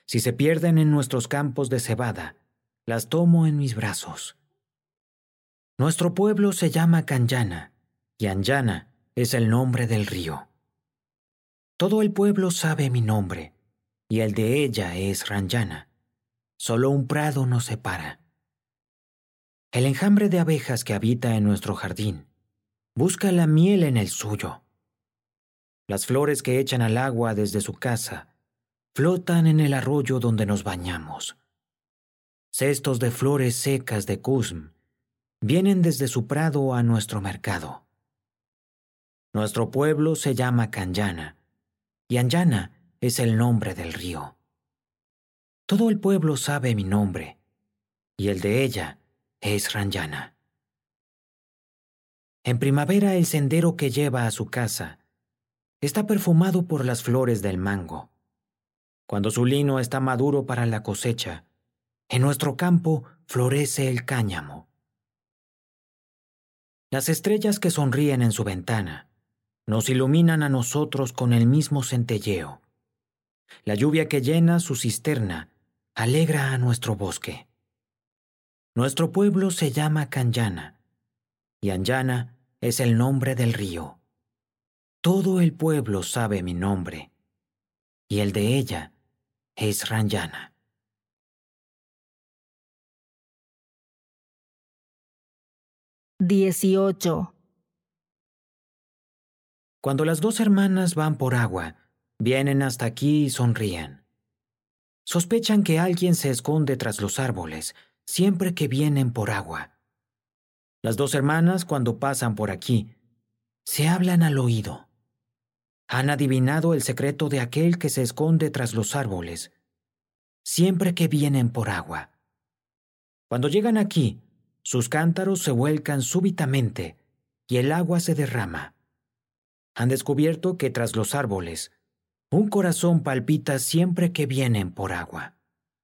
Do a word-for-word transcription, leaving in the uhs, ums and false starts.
Si se pierden en nuestros campos de cebada, las tomo en mis brazos. Nuestro pueblo se llama Canyana, y Anyana es el nombre del río. Todo el pueblo sabe mi nombre, y el de ella es Ranyana. Solo un prado nos separa. El enjambre de abejas que habita en nuestro jardín busca la miel en el suyo. Las flores que echan al agua desde su casa flotan en el arroyo donde nos bañamos. Cestos de flores secas de Cusm vienen desde su prado a nuestro mercado. Nuestro pueblo se llama Canyana, y Anyana es el nombre del río. Todo el pueblo sabe mi nombre, y el de ella es Ranyana. En primavera el sendero que lleva a su casa está perfumado por las flores del mango. Cuando su lino está maduro para la cosecha, en nuestro campo florece el cáñamo. Las estrellas que sonríen en su ventana nos iluminan a nosotros con el mismo centelleo. La lluvia que llena su cisterna alegra a nuestro bosque. Nuestro pueblo se llama Canyana, y Anyana es el nombre del río. Todo el pueblo sabe mi nombre, y el de ella es Ranyana. dieciocho. Cuando las dos hermanas van por agua, vienen hasta aquí y sonríen. Sospechan que alguien se esconde tras los árboles siempre que vienen por agua. Las dos hermanas, cuando pasan por aquí, se hablan al oído. Han adivinado el secreto de aquel que se esconde tras los árboles siempre que vienen por agua. Cuando llegan aquí, sus cántaros se vuelcan súbitamente y el agua se derrama. Han descubierto que tras los árboles, un corazón palpita siempre que vienen por agua.